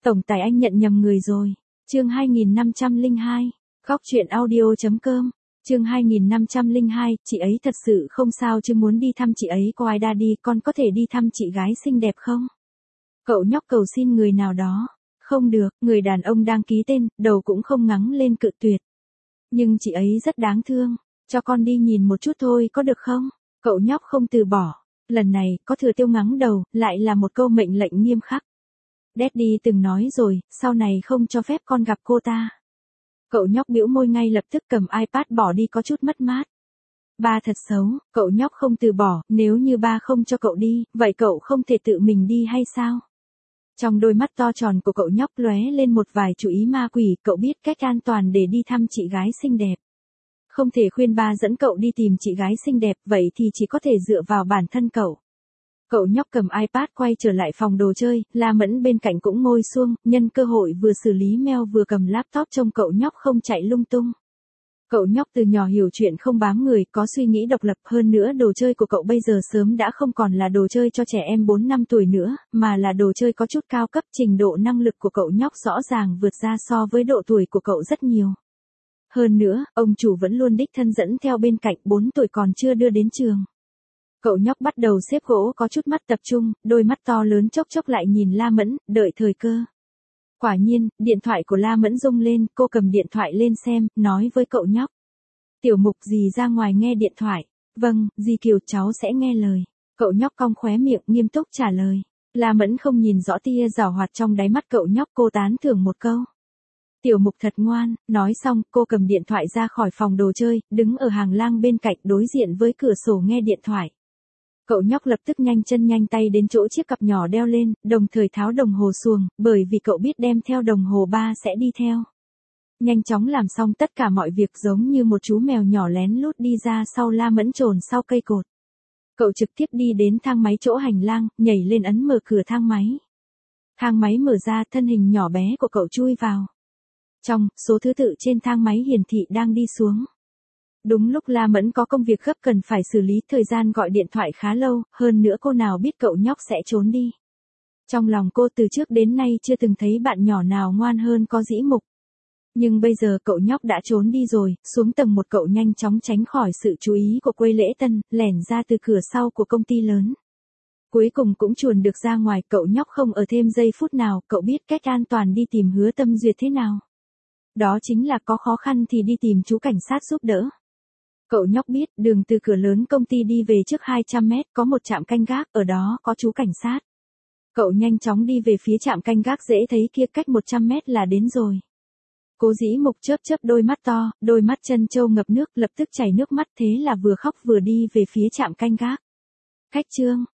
Tổng tài anh nhận nhầm người rồi. Chương 2502. Khóc chuyện audio.com. Chương 2502, chị ấy thật sự không sao chứ muốn đi thăm chị ấy có ai đa đi, con có thể đi thăm chị gái xinh đẹp không? Cậu nhóc cầu xin người nào đó. Không được, người đàn ông đang ký tên, đầu cũng không ngắng lên cự tuyệt. Nhưng chị ấy rất đáng thương, cho con đi nhìn một chút thôi có được không? Cậu nhóc không từ bỏ. Lần này, có Thừa Tiêu ngắng đầu, lại là một câu mệnh lệnh nghiêm khắc. Daddy từng nói rồi, sau này không cho phép con gặp cô ta. Cậu nhóc bĩu môi ngay lập tức cầm iPad bỏ đi có chút mất mát. Ba thật xấu, cậu nhóc không từ bỏ, nếu như ba không cho cậu đi, vậy cậu không thể tự mình đi hay sao? Trong đôi mắt to tròn của cậu nhóc lóe lên một vài chú ý ma quỷ, cậu biết cách an toàn để đi thăm chị gái xinh đẹp. Không thể khuyên ba dẫn cậu đi tìm chị gái xinh đẹp, vậy thì chỉ có thể dựa vào bản thân cậu. Cậu nhóc cầm iPad quay trở lại phòng đồ chơi, La Mẫn bên cạnh cũng ngồi xuông, nhân cơ hội vừa xử lý mail vừa cầm laptop trông cậu nhóc không chạy lung tung. Cậu nhóc từ nhỏ hiểu chuyện không bám người, có suy nghĩ độc lập, hơn nữa đồ chơi của cậu bây giờ sớm đã không còn là đồ chơi cho trẻ em 4-5 tuổi nữa, mà là đồ chơi có chút cao cấp, trình độ năng lực của cậu nhóc rõ ràng vượt ra so với độ tuổi của cậu rất nhiều. Hơn nữa, ông chủ vẫn luôn đích thân dẫn theo bên cạnh, 4 tuổi còn chưa đưa đến trường. Cậu nhóc bắt đầu xếp gỗ có chút mắt tập trung, đôi mắt to lớn chốc chốc lại nhìn La Mẫn, đợi thời cơ. Quả nhiên, điện thoại của La Mẫn rung lên, cô cầm điện thoại lên xem, nói với cậu nhóc. Tiểu Mục, dì ra ngoài nghe điện thoại. Vâng, dì Kiều, cháu sẽ nghe lời. Cậu nhóc cong khóe miệng, nghiêm túc trả lời. La Mẫn không nhìn rõ tia giảo hoạt trong đáy mắt cậu nhóc, cô tán thưởng một câu. Tiểu Mục thật ngoan, nói xong, cô cầm điện thoại ra khỏi phòng đồ chơi, đứng ở hàng lang bên cạnh đối diện với cửa sổ nghe điện thoại. Cậu nhóc lập tức nhanh chân nhanh tay đến chỗ chiếc cặp nhỏ đeo lên, đồng thời tháo đồng hồ xuồng, bởi vì cậu biết đem theo đồng hồ ba sẽ đi theo. Nhanh chóng làm xong tất cả mọi việc giống như một chú mèo nhỏ lén lút đi ra sau La Mẫn trồn sau cây cột. Cậu trực tiếp đi đến thang máy chỗ hành lang, nhảy lên ấn mở cửa thang máy. Thang máy mở ra, thân hình nhỏ bé của cậu chui vào. Trong, số thứ tự trên thang máy hiển thị đang đi xuống. Đúng lúc La Mẫn có công việc gấp cần phải xử lý, thời gian gọi điện thoại khá lâu, hơn nữa cô nào biết cậu nhóc sẽ trốn đi. Trong lòng cô từ trước đến nay chưa từng thấy bạn nhỏ nào ngoan hơn có dĩ Mục. Nhưng bây giờ cậu nhóc đã trốn đi rồi, xuống tầng 1 cậu nhanh chóng tránh khỏi sự chú ý của Quê Lễ Tân, lẻn ra từ cửa sau của công ty lớn. Cuối cùng cũng chuồn được ra ngoài, cậu nhóc không ở thêm giây phút nào, cậu biết cách an toàn đi tìm Hứa Tâm Duyệt thế nào. Đó chính là có khó khăn thì đi tìm chú cảnh sát giúp đỡ. Cậu nhóc biết, đường từ cửa lớn công ty đi về trước 200 mét có một trạm canh gác, ở đó có chú cảnh sát. Cậu nhanh chóng đi về phía trạm canh gác dễ thấy kia, cách 100 mét là đến rồi. Cố Dĩ Mục chớp chớp đôi mắt to, đôi mắt chân trâu ngập nước, lập tức chảy nước mắt, thế là vừa khóc vừa đi về phía trạm canh gác. Khách trương,